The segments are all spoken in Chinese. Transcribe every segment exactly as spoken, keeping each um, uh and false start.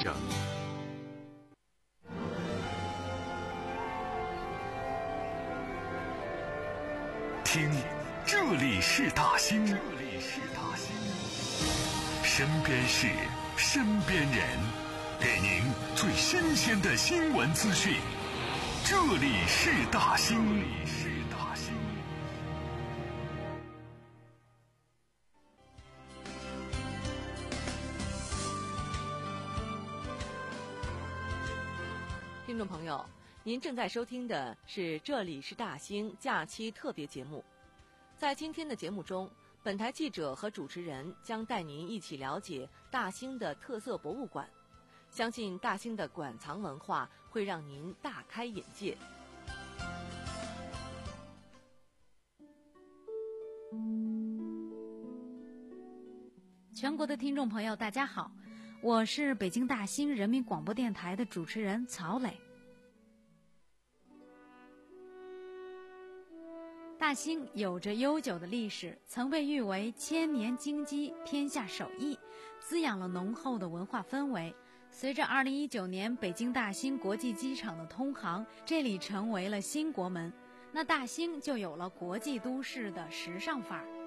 听，这里是大兴，这里是大兴，身边事，身边人，给您最新鲜的新闻资讯。这里是大兴，这里是大兴。 听众朋友，您正在收听的是这里是大兴假期特别节目。在今天的节目中，本台记者和主持人将带您一起了解大兴的特色博物馆。相信大兴的馆藏文化会让您大开眼界。 全国的听众朋友大家好，我是北京大兴人民广播电台的主持人曹磊。大兴有着悠久的历史，曾被誉为千年京畿、天下首义，滋养了浓厚的文化氛围。随着二零一九年北京大兴国际机场的通航，这里成为了新国门，那大兴就有了国际都市的时尚范儿。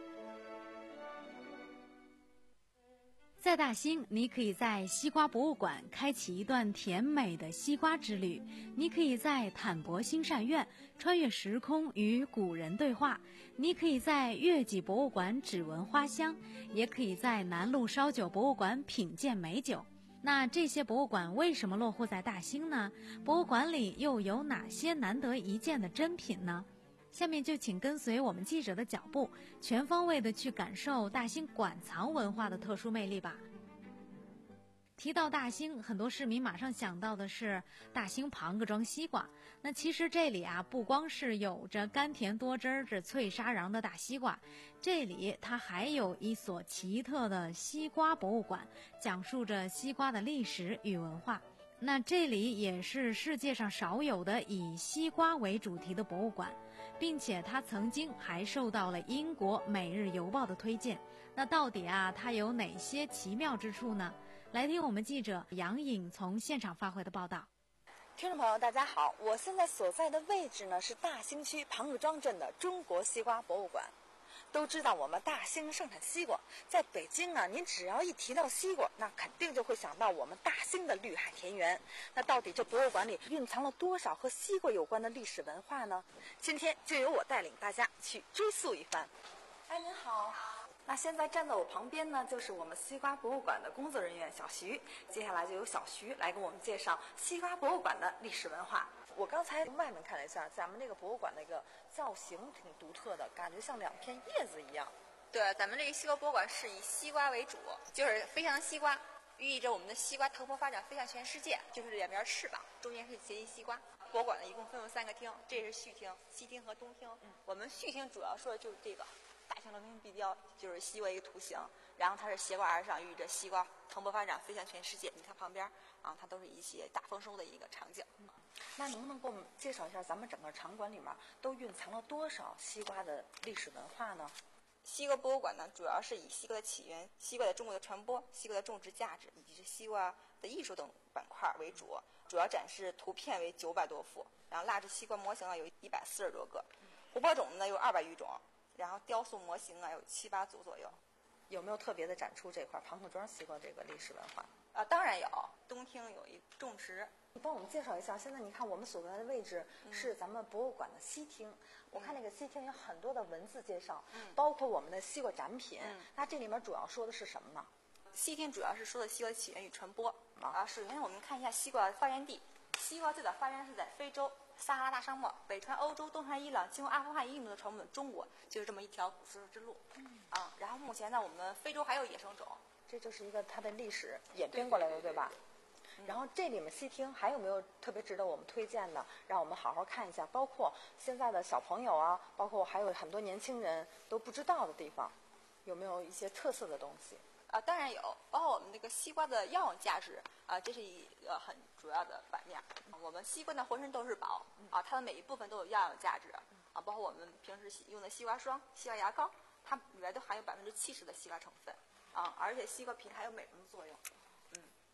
在大兴，你可以在西瓜博物馆开启一段甜美的西瓜之旅，你可以在坦博新善院穿越时空与古人对话，你可以在月季博物馆只闻花香，也可以在南路烧酒博物馆品鉴美酒。那这些博物馆为什么落户在大兴呢？博物馆里又有哪些难得一见的珍品呢？下面就请跟随我们记者的脚步，全方位的去感受大兴馆藏文化的特殊魅力吧。提到大兴，很多市民马上想到的是大兴庞各庄西瓜。那其实这里啊，不光是有着甘甜多汁着脆沙瓤的大西瓜，这里它还有一所奇特的西瓜博物馆，讲述着西瓜的历史与文化。那这里也是世界上少有的以西瓜为主题的博物馆，并且它曾经还受到了英国《每日邮报》的推荐。那到底啊，它有哪些奇妙之处呢？来听我们记者杨颖从现场发回的报道。 听众朋友大家好，我现在所在的位置呢是大兴区庞各庄镇的中国西瓜博物馆。都知道我们大兴盛产西瓜，在北京啊，您只要一提到西瓜，那肯定就会想到我们大兴的绿海田园。那到底这博物馆里蕴藏了多少和西瓜有关的历史文化呢？今天就由我带领大家去追溯一番。哎，您好。那现在站在我旁边呢，就是我们西瓜博物馆的工作人员小徐。接下来就由小徐来给我们介绍西瓜博物馆的历史文化。我刚才从外面看了一下，咱们这个博物馆那个造型挺独特的，感觉像两片叶子一样。 对，咱们这个西瓜博物馆是以西瓜为主，就是飞翔的西瓜，寓意着我们的西瓜蓬勃发展，飞向全世界。就是两边翅膀，中间是结一西瓜。博物馆呢一共分为三个厅，这是序厅、西厅和东厅。嗯，我们序厅主要说的就是这个。大型流星地标就是西瓜一个图形，然后它是斜挂而上，寓意着西瓜蓬勃发展，飞向全世界。你看旁边啊，它都是一些大丰收的一个场景。 嗯，那能不能给我们介绍一下咱们整个场馆里面都蕴藏了多少西瓜的历史文化呢？ 西瓜博物馆呢，主要是以西瓜的起源、西瓜在中国的传播、西瓜的种植价值以及是西瓜的艺术等板块为主，主要展示图片为九百多幅，然后蜡制西瓜模型啊有一百四十多个，琥珀种子呢有二百余种。然后雕塑模型啊有七八组左右。 有没有特别的展出这块庞各庄西瓜这个历史文化？ 啊，当然有。东厅有一种植。 你帮我们介绍一下，现在你看我们所在的位置是咱们博物馆的西厅。嗯、我看那个西厅有很多的文字介绍，嗯、包括我们的西瓜展品。嗯、那这里面主要说的是什么呢？ 西厅主要是说的西瓜起源与传播。啊，首先我们看一下西瓜发源地。西瓜最早发源是在非洲撒哈拉大沙漠，北传欧洲，东传伊朗，经过阿富汗、印度的传我们中国，就是这么一条古丝之路。嗯啊，然后目前呢，我们非洲还有野生种， 这就是一个它的历史演变过来的， 对, 对, 对, 对吧？嗯、然后这里面西厅还有没有特别值得我们推荐的，让我们好好看一下？包括现在的小朋友啊，包括还有很多年轻人都不知道的地方，有没有一些特色的东西？ 啊，当然有，包括我们这个西瓜的药用价值啊，这是一个很主要的反面。我们西瓜呢浑身都是宝啊，它的每一部分都有药用价值啊，包括我们平时用的西瓜霜、西瓜牙膏，它里面都含有百分之七十的西瓜成分啊，而且西瓜皮还有美容的作用。嗯，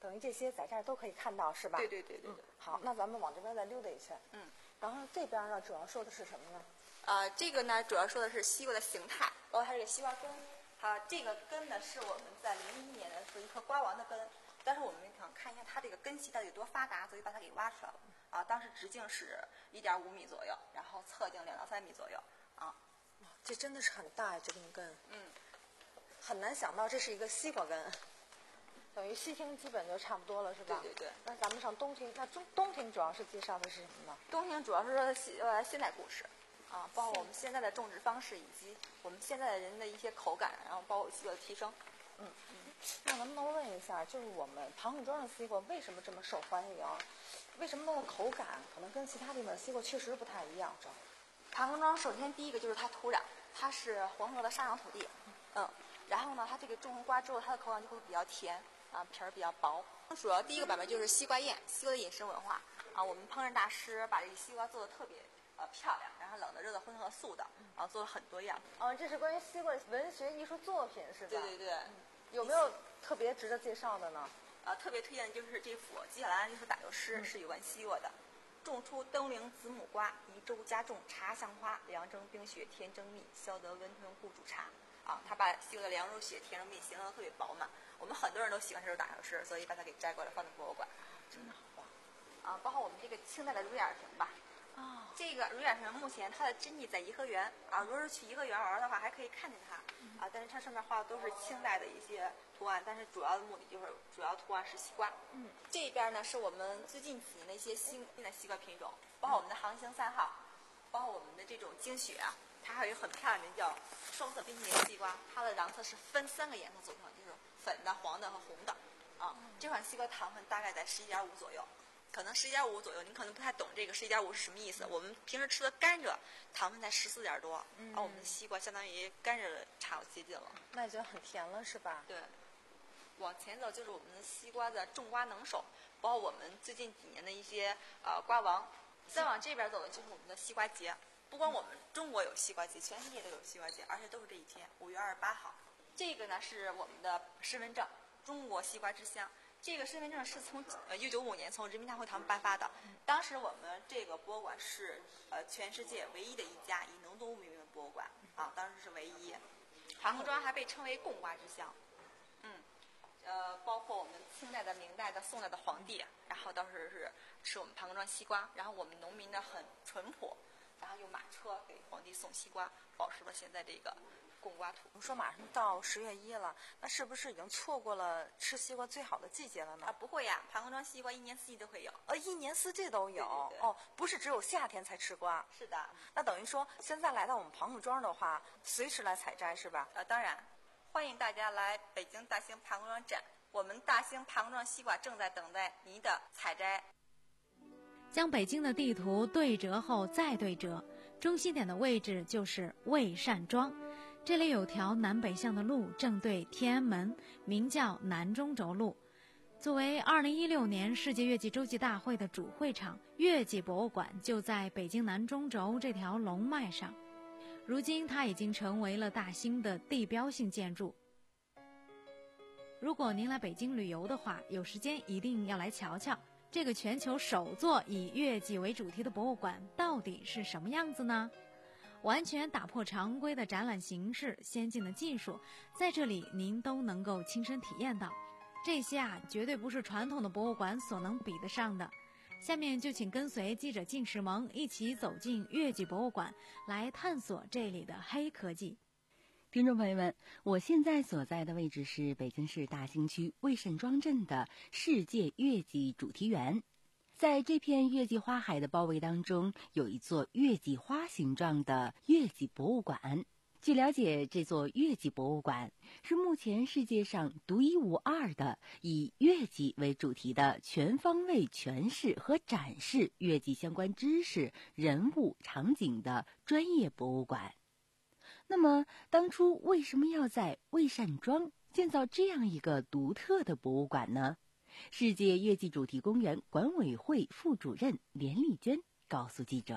等于这些在这儿都可以看到，是吧？ 对对对对对。 嗯、好，那咱们往这边再溜达一圈。 嗯。 然后这边呢，主要说的是什么呢？ 呃，这个呢，主要说的是西瓜的形态，包括它这个西瓜根。啊，这个根呢，是我们在零一年的是一颗瓜王的根，但是我们想看一下它这个根系到底有多发达，所以把它给挖出来了。啊，当时直径是一点五米左右，然后侧径两到三米左右。啊， 这真的是很大呀，这根根。 嗯。 很难想到这是一个西瓜根。等于西厅基本就差不多了，是吧？ 对对对。 那咱们上东厅，那中东厅主要是介绍的是什么呢？ 东厅主要是说现呃现代故事，啊，包括我们现在的种植方式以及我们现在的人的一些口感，然后包括西瓜的提升。 嗯嗯。那能不能问一下，就是我们庞各庄的西瓜为什么这么受欢迎？为什么它的口感可能跟其他地方的西瓜确实不太一样？这庞各庄首先第一个就是它土壤，它是黄河的沙壤土地，嗯，然后呢，它这个种完瓜之后，它的口感就会比较甜。啊，皮儿比较薄。主要第一个版本就是西瓜宴，西瓜的饮食文化啊。我们烹饪大师把这个西瓜做的特别呃漂亮，然后冷的、热的、荤和素的，然后做了很多样。 啊，这是关于西瓜文学艺术作品是吧？ 对对对。嗯、 有没有特别值得介绍的呢？ 呃，特别推荐的就是这幅接下来就是打油诗，嗯、是有关西瓜的。种出灯灵子母瓜，宜州家种茶香花，凉蒸冰雪甜蒸蜜，消得温吞故煮茶。啊，他把西瓜的凉如雪，甜如蜜形容的特别饱满。我们很多人都喜欢这首打油诗，所以把它给摘过来放在博物馆。 真的好棒！ 啊，包括我们这个清代的乳眼瓶吧。 啊、哦， 这个乳眼瓶目前它的真迹在颐和园啊，如果是去颐和园玩的话，还可以看见它。嗯、啊，但是它上面画的都是清代的一些图案，但是主要的目的就是主要图案是西瓜。嗯，这边呢是我们最近几年的一些新的西瓜品种，包括我们的航行三号，包括我们的这种精雪啊。它还有一个很漂亮的叫双色冰淇淋西瓜，它的瓤侧是分三个颜色组成，就是粉的、黄的和红的。啊，这款西瓜糖分大概在十一点五左右，可能十一点五左右，你可能不太懂这个十一点五是什么意思。我们平时吃的甘蔗糖分才十四点多，嗯，而我们的西瓜相当于甘蔗差不接近了， 那就很甜了，是吧？ 对。往前走就是我们的西瓜的种瓜能手，包括我们最近几年的一些呃瓜王。再往这边走的就是我们的西瓜节。不光我们中国有西瓜节，全世界都有西瓜节，而且都是这一天，五月二十八号。这个呢是我们的身份证，中国西瓜之乡。这个身份证是从呃一九九五年从人民大会堂颁发的。当时我们这个博物馆是呃全世界唯一的一家以农作物命名的博物馆啊，当时是唯一。庞各庄还被称为贡瓜之乡。嗯，呃，包括我们清代的、明代的、宋代的皇帝，然后当时是吃我们庞各庄西瓜，然后我们农民呢很淳朴。然后用马车给皇帝送西瓜，保持了现在这个贡瓜图。 我们说马上到十月一了，那是不是已经错过了吃西瓜最好的季节了呢？ 啊，不会呀，庞各庄西瓜一年四季都会有。 呃，一年四季都有。 对对对。 哦，不是只有夏天才吃瓜。 是的。 那等于说，现在来到我们庞各庄的话，随时来采摘是吧？ 呃，当然，欢迎大家来北京大兴庞各庄展，我们大兴庞各庄西瓜正在等待您的采摘。 将北京的地图对折后再对折，中心点的位置就是魏善庄。这里有条南北向的路，正对天安门，名叫南中轴路。作为二零一六年世界月季洲际大会的主会场，月季博物馆就在北京南中轴这条龙脉上。如今它已经成为了大兴的地标性建筑。如果您来北京旅游的话，有时间一定要来瞧瞧。这个全球首座以月季为主题的博物馆到底是什么样子呢？完全打破常规的展览形式，先进的技术，在这里您都能够亲身体验到。这些啊，绝对不是传统的博物馆所能比得上的。下面就请跟随记者靳石萌一起走进月季博物馆，来探索这里的黑科技。 听众朋友们，我现在所在的位置是北京市大兴区魏慎庄镇的世界月季主题园。在这片月季花海的包围当中，有一座月季花形状的月季博物馆。据了解，这座月季博物馆是目前世界上独一无二的以月季为主题的全方位诠释和展示月季相关知识、人物、场景的专业博物馆。那么当初为什么要在魏善庄建造这样一个独特的博物馆呢？世界月季主题公园管委会副主任连丽娟告诉记者，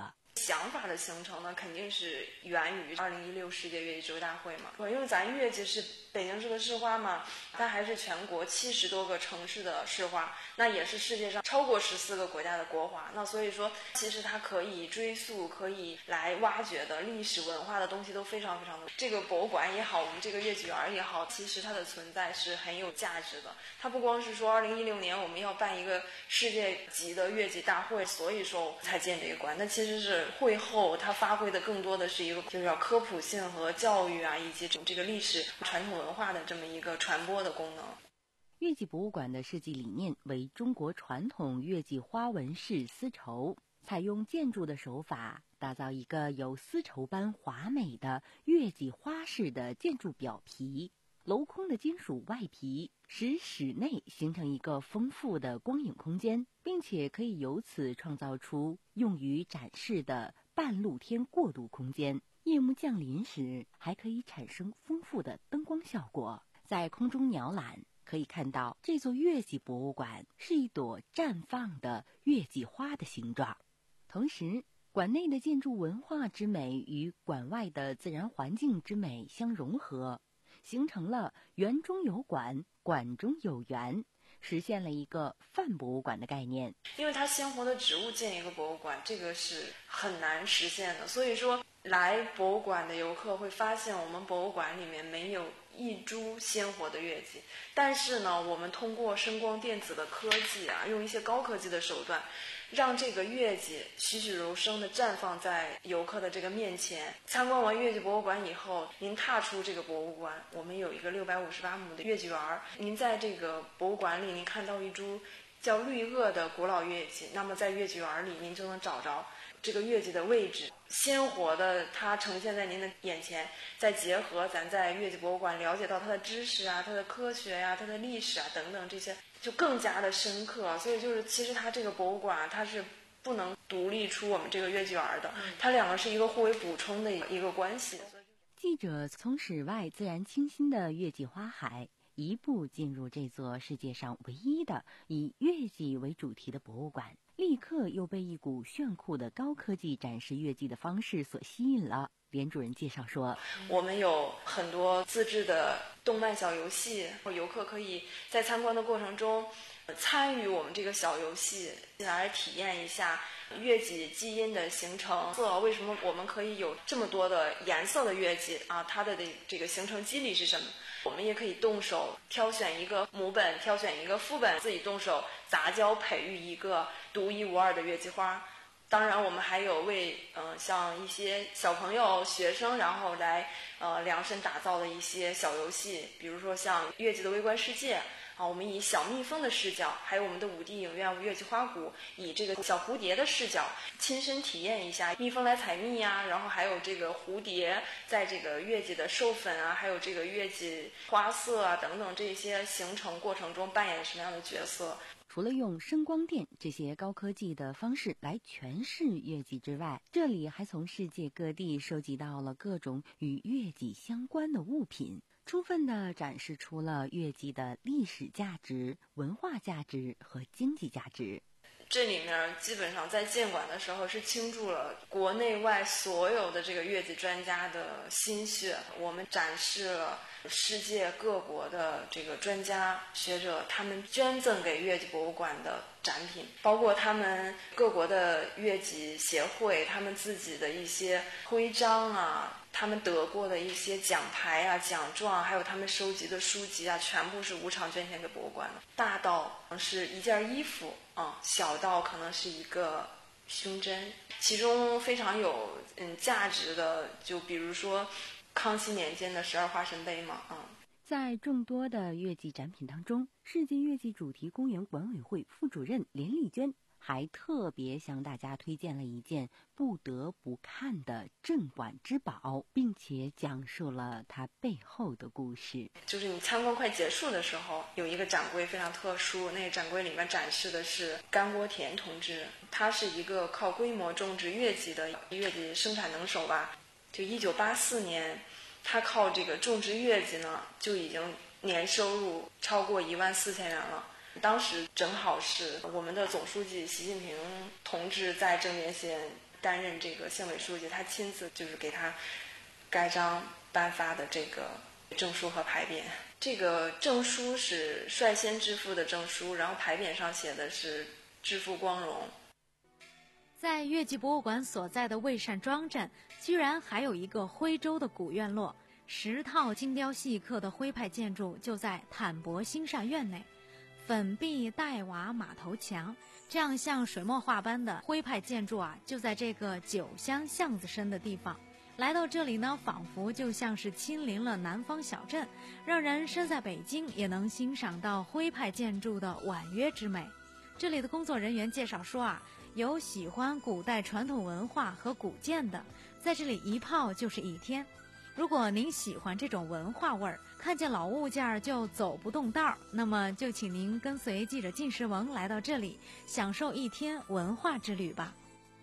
想法的形成呢，肯定是源于二零一六世界乐器指挥大会嘛。因为咱乐器是北京市的市花嘛，它还是全国七十多个城市的市花，那也是世界上超过十四个国家的国花。那所以说，其实它可以追溯、可以来挖掘的历史文化的东西都非常非常的。这个博物馆也好，我们这个乐器园也好，其实它的存在是很有价值的。它不光是说二零一六年我们要办一个世界级的乐器大会，所以说才建这个馆。那其实是会后它发挥的更多的是一个就是要科普性和教育啊，以及这个历史传统文化的这么一个传播的功能。 乐器博物馆的设计理念为中国传统乐器花纹式丝绸，采用建筑的手法，打造一个有丝绸般华美的乐器花式的建筑表皮，镂空的金属外皮使室内形成一个丰富的光影空间，并且可以由此创造出用于展示的半露天过渡空间。夜幕降临时，还可以产生丰富的灯光效果。在空中鸟览，可以看到这座乐器博物馆是一朵绽放的乐器花的形状。同时，馆内的建筑文化之美与馆外的自然环境之美相融合，形成了园中有馆，馆中有园，实现了一个泛博物馆的概念。 因为它鲜活的植物建一个博物馆，这个是很难实现的，所以说来博物馆的游客会发现我们博物馆里面没有一株鲜活的乐器，但是呢，我们通过声光电子的科技啊，用一些高科技的手段，让这个乐器栩栩如生地绽放在游客的这个面前。参观完乐器博物馆以后，您踏出这个博物馆，我们有一个六百五十八亩的乐器园，您在这个博物馆里，您看到一株叫绿萼的古老乐器，那么在乐器园里，您就能找着这个乐器的位置，鲜活的它呈现在您的眼前，再结合咱在乐器博物馆了解到它的知识啊、它的科学呀、啊、它的历史啊等等，这些就更加的深刻。所以就是其实它这个博物馆它是不能独立出我们这个乐器园的，它两个是一个互为补充的一个关系。 记者从室外自然清新的乐器花海一步进入这座世界上唯一的以乐器为主题的博物馆，立刻又被一股炫酷的高科技展示乐器的方式所吸引了。连主任介绍说， 我们有很多自制的动漫小游戏，游客可以在参观的过程中参与我们这个小游戏，来体验一下乐器基因的形成，为什么我们可以有这么多的颜色的乐器啊？它的这个形成机理是什么？我们也可以动手挑选一个母本，挑选一个副本，自己动手杂交培育一个独一无二的乐器花。当然我们还有为呃像一些小朋友学生然后来呃量身打造的一些小游戏，比如说像乐器的微观世界啊，我们以小蜜蜂的视角，还有我们的五 D 影院乐器花鼓以这个小蝴蝶的视角亲身体验一下蜜蜂来采蜜呀、啊，然后还有这个蝴蝶在这个乐器的授粉啊，还有这个乐器花色啊等等这些形成过程中扮演什么样的角色。 除了用声光电这些高科技的方式来诠释乐器之外，这里还从世界各地收集到了各种与乐器相关的物品，充分地展示出了乐器的历史价值、文化价值和经济价值。 这里面基本上在建馆的时候是倾注了国内外所有的这个乐器专家的心血，我们展示了世界各国的这个专家学者他们捐赠给乐器博物馆的展品，包括他们各国的乐器协会他们自己的一些徽章啊，他们得过的一些奖牌啊、奖状，还有他们收集的书籍啊，全部是无偿捐献给博物馆的。大到是一件衣服啊、嗯，小到可能是一个胸针，其中非常有嗯价值的，就比如说康熙年间的十二花神杯嘛，嗯。 在众多的乐器展品当中，世界乐器主题公园管委会副主任连丽娟还特别向大家推荐了一件不得不看的镇馆之宝，并且讲述了它背后的故事。 就是你参观快结束的时候，有一个展柜非常特殊，那个展柜里面展示的是甘国田同志，他是一个靠规模种植乐器的乐器生产能手吧。就一九八四年，他靠这个种植乐器呢，就已经年收入超过一万四千元了。当时正好是我们的总书记习近平同志在正年县担任这个县委书记，他亲自就是给他盖章颁发的这个证书和牌匾。这个证书是率先致富的证书，然后牌匾上写的是致富光荣。 在越剧博物馆所在的魏善庄镇，居然还有一个徽州的古院落，十套精雕细刻的徽派建筑就在坦博兴善院内。粉壁黛瓦马头墙，这样像水墨画般的徽派建筑啊，就在这个九乡巷子深的地方。来到这里呢，仿佛就像是亲临了南方小镇，让人身在北京也能欣赏到徽派建筑的婉约之美。这里的工作人员介绍说啊，有喜欢古代传统文化和古建的，在这里一泡就是一天。如果您喜欢这种文化味儿，看见老物件就走不动道儿，那么就请您跟随记者靳时萌来到这里，享受一天文化之旅吧。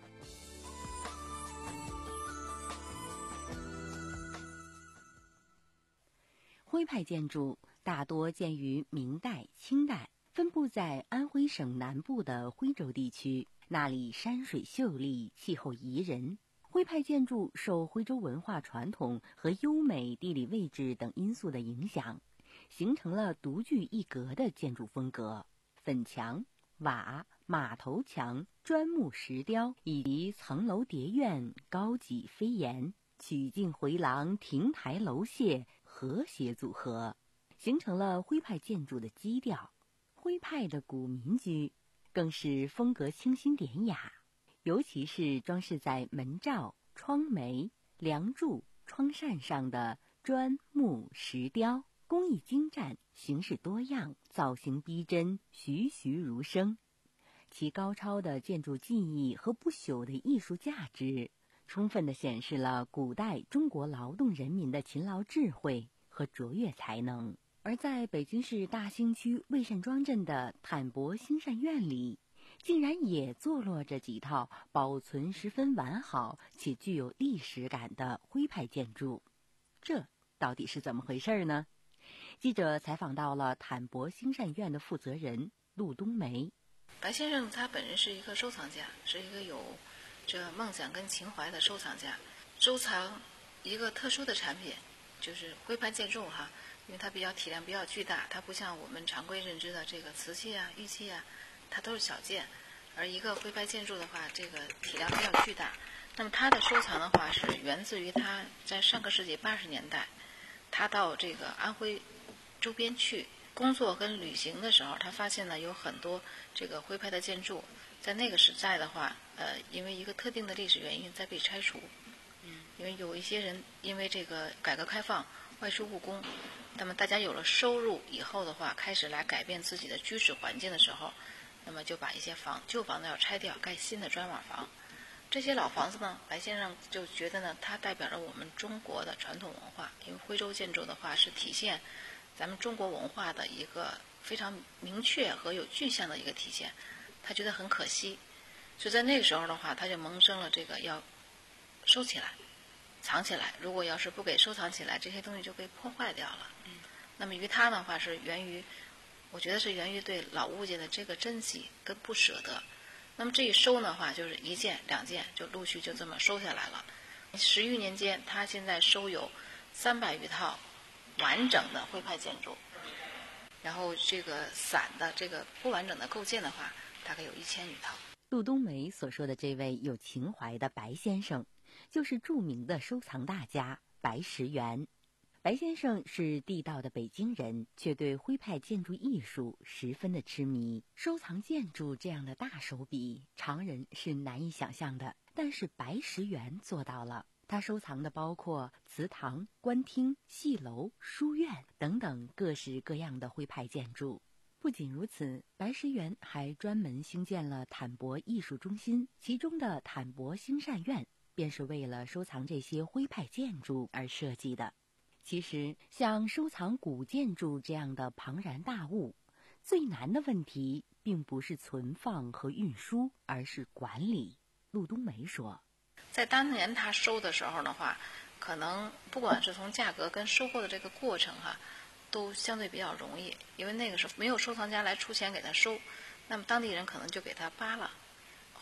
徽派建筑大多建于明代、清代，分布在安徽省南部的徽州地区，那里山水秀丽，气候宜人。徽派建筑受徽州文化传统和优美地理位置等因素的影响，形成了独具一格的建筑风格。粉墙、瓦、马头墙、砖木石雕以及层楼叠院、高脊飞檐、曲径回廊、亭台楼榭和谐组合，形成了徽派建筑的基调。徽派的古民居更是风格清新典雅，尤其是装饰在门罩、窗楣、梁柱、窗扇上的砖木石雕，工艺精湛，形式多样，造型逼真，栩栩如生。其高超的建筑技艺和不朽的艺术价值，充分地显示了古代中国劳动人民的勤劳智慧和卓越才能。而在北京市大兴区魏善庄镇的坦博兴善院里，竟然也坐落着几套保存十分完好且具有历史感的徽派建筑，这到底是怎么回事呢？记者采访到了坦博兴善院的负责人陆冬梅。 白先生他本人是一个收藏家，是一个有这梦想跟情怀的收藏家，收藏一个特殊的产品，就是徽派建筑哈，因为它比较体量比较巨大，它不像我们常规认知的这个瓷器啊、玉器啊，它都是小件，而一个徽派建筑的话，这个体量比较巨大。那么他的收藏的话，是源自于他在上个世纪八十年代，他到这个安徽周边去工作跟旅行的时候，他发现呢有很多这个徽派的建筑，在那个时代的话，呃，因为一个特定的历史原因在被拆除。嗯，因为有一些人因为这个改革开放外出务工，那么大家有了收入以后的话，开始来改变自己的居室环境的时候，那么就把一些房旧房子要拆掉，盖新的砖瓦房。这些老房子呢，白先生就觉得呢，它代表着我们中国的传统文化，因为徽州建筑的话是体现咱们中国文化的一个非常明确和有具象的一个体现，他觉得很可惜，所以在那个时候的话，他就萌生了这个要收起来、藏起来。如果要是不给收藏起来，这些东西就被破坏掉了。嗯，那么于他的话是源于，我觉得是源于对老物件的这个珍惜跟不舍得。那么这一收的话，就是一件两件就陆续就这么收下来了。十余年间，他现在收有三百余套完整的徽派建筑，然后这个散的这个不完整的构件的话，大概有一千余套。 陆冬梅所说的这位有情怀的白先生，就是著名的收藏大家白石元。白先生是地道的北京人，却对徽派建筑艺术十分的痴迷。收藏建筑这样的大手笔，常人是难以想象的，但是白石元做到了。他收藏的包括祠堂、官厅、戏楼、书院等等各式各样的徽派建筑。不仅如此，白石元还专门兴建了坦博艺术中心，其中的坦博兴善院便是为了收藏这些徽派建筑而设计的。其实，像收藏古建筑这样的庞然大物，最难的问题并不是存放和运输，而是管理。陆冬梅说， 在当年他收的时候的话，可能不管是从价格跟收购的这个过程哈，都相对比较容易，因为那个时候没有收藏家来出钱给他收，那么当地人可能就给他扒了，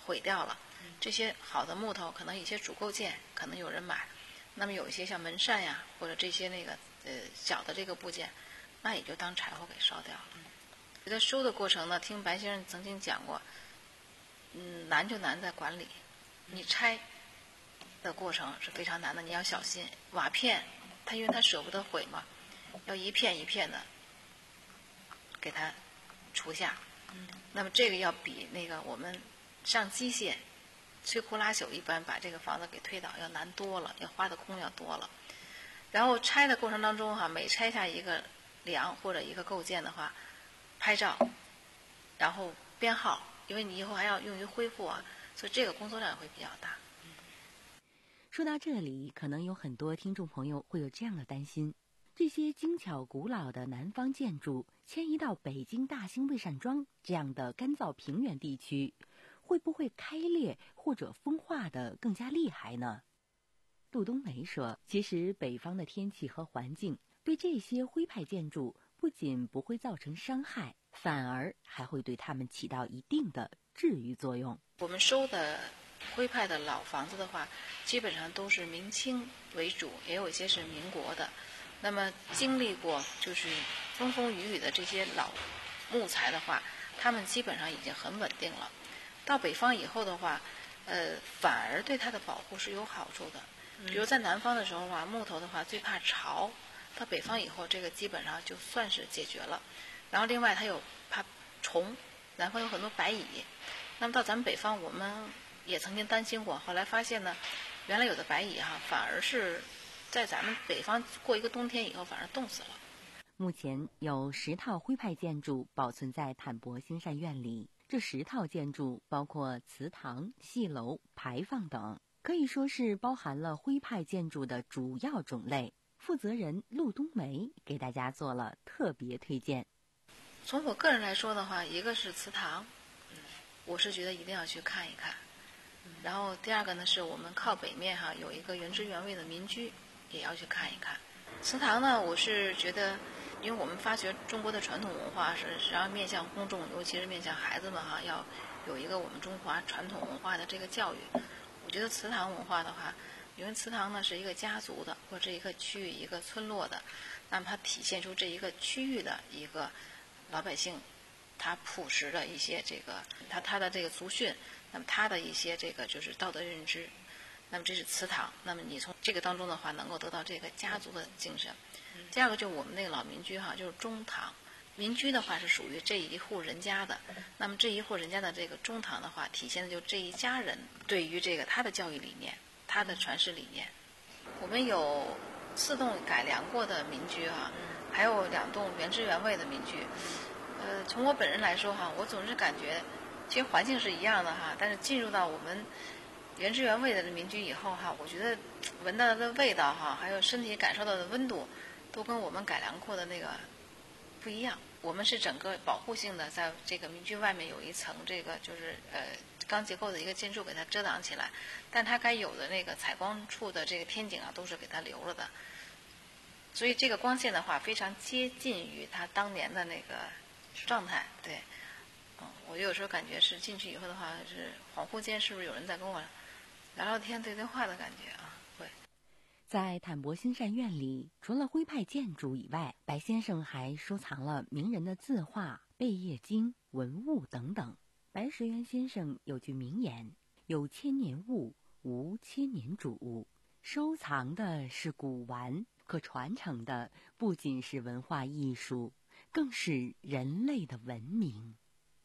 毁掉了。这些好的木头，可能一些主构件可能有人买，那么有一些像门扇呀，或者这些那个呃小的这个部件，那也就当柴火给烧掉了。觉得收的过程呢，听白先生曾经讲过，嗯，难就难在管理。你拆的过程是非常难的，你要小心。瓦片，它因为它舍不得毁嘛，要一片一片的给它除下。那么这个要比那个我们上机械摧枯拉朽一般把这个房子给推倒要难多了，要花的工要多了。然后拆的过程当中哈，每拆下一个梁或者一个构件的话，拍照，然后编号，因为你以后还要用于恢复啊，所以这个工作量会比较大。 说到这里，可能有很多听众朋友会有这样的担心：这些精巧古老的南方建筑迁移到北京大兴魏善庄这样的干燥平原地区，会不会开裂或者风化的更加厉害呢？陆冬梅说，其实北方的天气和环境对这些徽派建筑不仅不会造成伤害，反而还会对它们起到一定的治愈作用。 我们收的徽派的老房子的话，基本上都是明清为主，也有一些是民国的。那么经历过就是风风雨雨的这些老木材的话，它们基本上已经很稳定了。到北方以后的话，呃，反而对它的保护是有好处的。比如在南方的时候啊，木头的话最怕潮，到北方以后，这个基本上就算是解决了。然后另外它有怕虫，南方有很多白蚁。那么到咱们北方，我们也曾经担心过，后来发现呢，原来有的白蚁哈、啊，反而是在咱们北方过一个冬天以后，反而冻死了。 目前有十套徽派建筑保存在坦博兴善院里，这十套建筑包括祠堂、戏楼、牌坊等，可以说是包含了徽派建筑的主要种类。负责人陆冬梅给大家做了特别推荐。 从我个人来说的话，一个是祠堂，我是觉得一定要去看一看。然后第二个呢，是我们靠北面哈有一个原汁原味的民居，也要去看一看。祠堂呢，我是觉得，因为我们发掘中国的传统文化是实际上面向公众，尤其是面向孩子们哈，要有一个我们中华传统文化的这个教育。我觉得祠堂文化的话，因为祠堂呢是一个家族的，或者一个区域、一个村落的，那么它体现出这一个区域的一个老百姓他朴实的一些这个他他的这个族训，那么他的一些这个就是道德认知，那么这是祠堂。那么你从这个当中的话，能够得到这个家族的精神。第二个就是我们那个老民居哈，就是中堂。民居的话是属于这一户人家的，那么这一户人家的这个中堂的话，体现的就是这一家人对于这个他的教育理念，他的传世理念。我们有四栋改良过的民居哈，还有两栋原汁原味的民居。呃，从我本人来说哈，我总是感觉，其实环境是一样的哈，但是进入到我们原汁原味的民居以后哈，我觉得闻到的味道哈，还有身体感受到的温度，都跟我们改良过的那个不一样。我们是整个保护性的，在这个民居外面有一层这个就是呃钢结构的一个建筑给它遮挡起来，但它该有的那个采光处的这个天井啊，都是给它留了的。所以这个光线的话，非常接近于它当年的那个状态。对，嗯，我有时候感觉是进去以后的话，是恍惚间是不是有人在跟我聊聊天、对对话的感觉啊？会。 在坦博兴善院里，除了徽派建筑以外，白先生还收藏了名人的字画、贝叶经、文物等等。白石原先生有句名言：有千年物，无千年主。收藏的是古玩，可传承的不仅是文化艺术，更是人类的文明。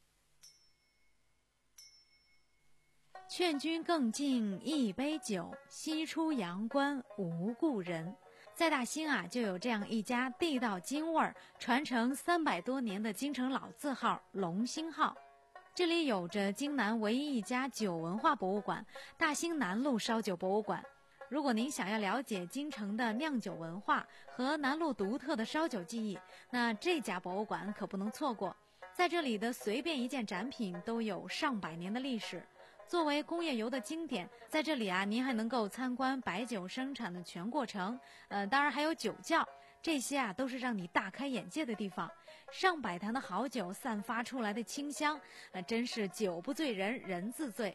劝君更尽一杯酒，西出阳关无故人。在大兴啊，就有这样一家地道京味儿、传承三百多年的京城老字号龙兴号。这里有着京南唯一一家酒文化博物馆——大兴南路烧酒博物馆。如果您想要了解京城的酿酒文化和南路独特的烧酒技艺，那这家博物馆可不能错过。在这里的随便一件展品都有上百年的历史。作为工业油的经典，在这里啊，您还能够参观白酒生产的全过程，呃，当然还有酒窖，这些啊都是让你大开眼界的地方。上百坛的好酒散发出来的清香，呃，真是酒不醉人人自醉。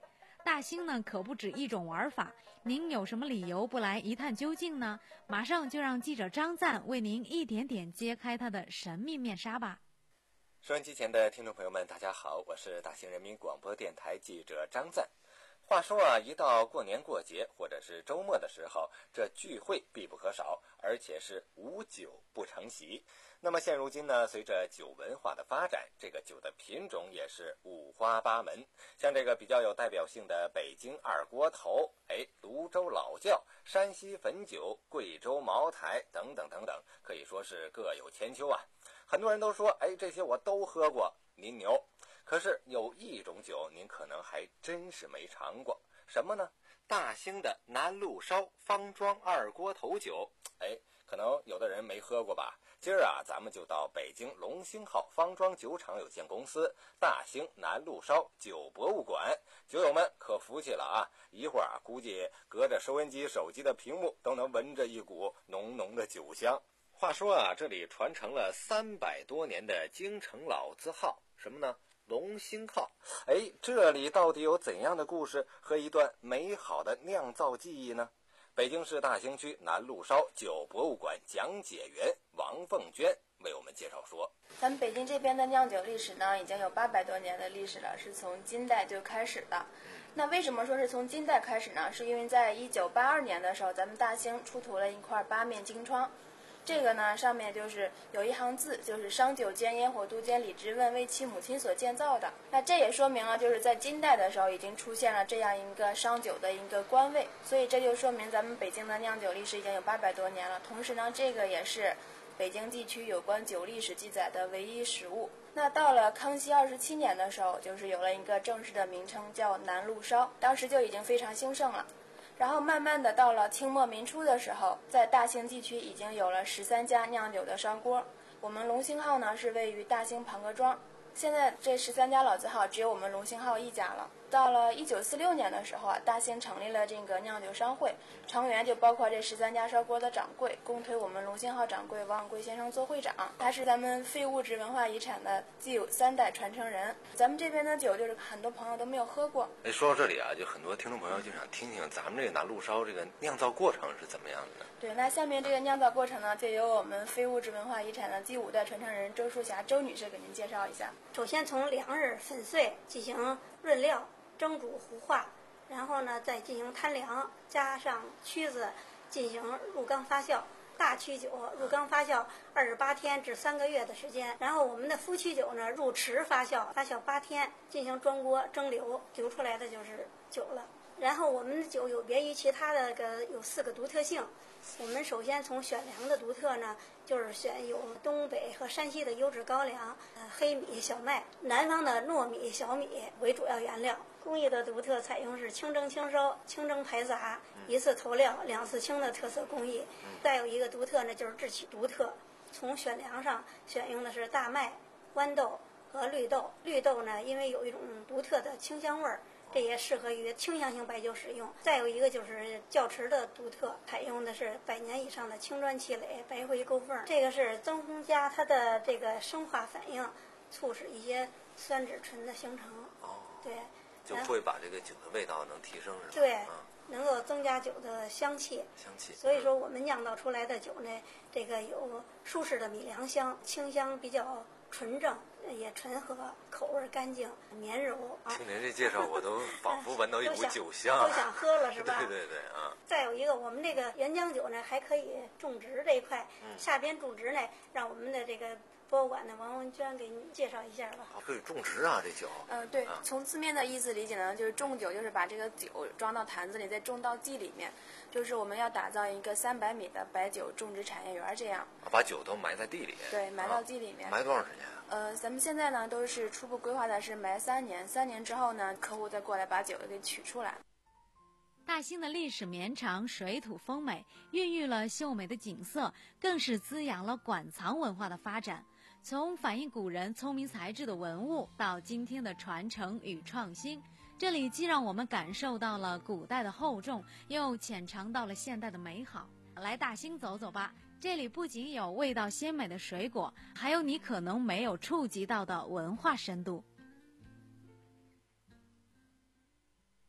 大兴呢可不止一种玩法，您有什么理由不来一探究竟呢？马上就让记者张赞为您一点点揭开它的神秘面纱吧。 收音机前的听众朋友们，大家好，我是大兴人民广播电台记者张赞。话说啊，一到过年过节或者是周末的时候，这聚会必不可少，而且是无酒不成席。那么现如今呢，随着酒文化的发展，这个酒的品种也是五花八门。像这个比较有代表性的北京二锅头，哎，泸州老窖、山西汾酒、贵州茅台等等等等，可以说是各有千秋啊。很多人都说，哎，这些我都喝过，您牛。可是有一种酒您可能还真是没尝过，什么呢？大兴的南路烧方庄二锅头酒。哎，可能有的人没喝过吧。今儿啊，咱们就到北京龙兴号方庄酒厂有限公司大兴南路烧酒博物馆，酒友们可服气了啊！一会儿啊，估计隔着收音机、手机的屏幕都能闻着一股浓浓的酒香。话说啊，这里传承了三百多年的京城老字号，什么呢？龙兴号。哎，这里到底有怎样的故事和一段美好的酿造记忆呢？北京市大兴区南路烧酒博物馆讲解员王凤娟为我们介绍说， 咱们北京这边的酿酒历史呢，已经有八百多年的历史了，是从金代就开始的。那为什么说是从金代开始呢？是因为在一九八二年的时候，咱们大兴出土了一块八面金窗。这个呢，上面就是有一行字，就是商九监烟火都监李之问为其母亲所建造的。那这也说明了，就是在金代的时候已经出现了这样一个商酒的一个官位，所以这就说明咱们北京的酿酒历史已经有八百多年了。同时呢，这个也是北京地区有关酒历史记载的唯一实物。那到了康熙二十七年的时候，就是有了一个正式的名称叫南路烧，当时就已经非常兴盛了。然后慢慢的到了清末民初的时候，在大兴地区已经有了十三家酿酒的烧锅。我们龙兴号呢是位于大兴庞各庄，现在这十三家老字号只有我们龙兴号一家了。到了一九四六年的时候啊，大兴成立了这个酿酒商会，成员就包括这十三家烧锅的掌柜，共推我们龙兴号掌柜王贵先生做会长。他是咱们非物质文化遗产的既有三代传承人。咱们这边的酒就是很多朋友都没有喝过。 哎，说到这里啊，就很多听众朋友就想听听咱们这个南路烧这个酿造过程是怎么样的呢？ 对，那下面这个酿造过程呢，就由我们非物质文化遗产的第五代传承人周淑霞周女士给您介绍一下。 首先从粮食粉碎进行润料、蒸煮、糊化，然后呢再进行摊凉，加上曲子进行入缸发酵。大曲酒入缸发酵二十八天至三个月的时间，然后我们的副曲酒呢入池发酵，发酵八天，进行装锅蒸馏，流出来的就是酒了。然后我们的酒有别于其他的个有四个独特性。我们首先从选粮的独特呢，就是选有东北和山西的优质高粱、呃黑米、小麦，南方的糯米、小米为主要原料。工艺的独特采用是清蒸清烧、清蒸排杂、一次投料、两次清的特色工艺。再有一个独特呢，就是制曲独特。从选粮上选用的是大麦、豌豆和绿豆。绿豆呢，因为有一种独特的清香味儿，这也适合于清香型白酒使用。再有一个就是窖池的独特，采用的是百年以上的青砖砌垒、白灰勾缝，这个是增加它的这个生化反应，促使一些酸酯醇的形成。 哦， 对， 就会把这个酒的味道能提升，是吧？ 对， 嗯， 能够增加酒的香气。 香气。 所以说我们酿造出来的酒呢，这个有舒适的米粮香，清香比较纯正，也醇和，口味干净绵柔。 听您这介绍，我都仿佛闻到一股酒香， 都想喝了，是吧？ 对对对啊！ 再有一个，我们这个原浆酒呢，还可以种植这一块， 嗯、 下边种植呢，让我们的这个博物馆的王文娟给您介绍一下吧。 可以种植啊，这酒。 嗯、呃，对、 啊， 从字面的意思理解呢，就是种酒，就是把这个酒装到坛子里，再种到地里面，就是我们要打造一个三百米的白酒种植产业园，这样。 把酒都埋在地里。 对，埋到地里面。 啊、埋多长时间啊？ 呃，咱们现在呢都是初步规划的是埋三年，三年之后呢，客户再过来把酒给取出来。 大兴的历史绵长，水土丰美，孕育了秀美的景色，更是滋养了馆藏文化的发展。从反映古人聪明才智的文物，到今天的传承与创新，这里既让我们感受到了古代的厚重，又浅尝到了现代的美好。来大兴走走吧，这里不仅有味道鲜美的水果，还有你可能没有触及到的文化深度。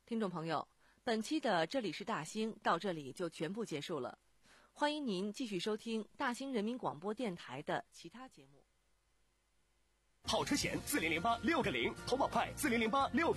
听众朋友，本期的这里是大兴到这里就全部结束了，欢迎您继续收听大兴人民广播电台的其他节目。 跑车险四零零八六个零，投保快四零零八六。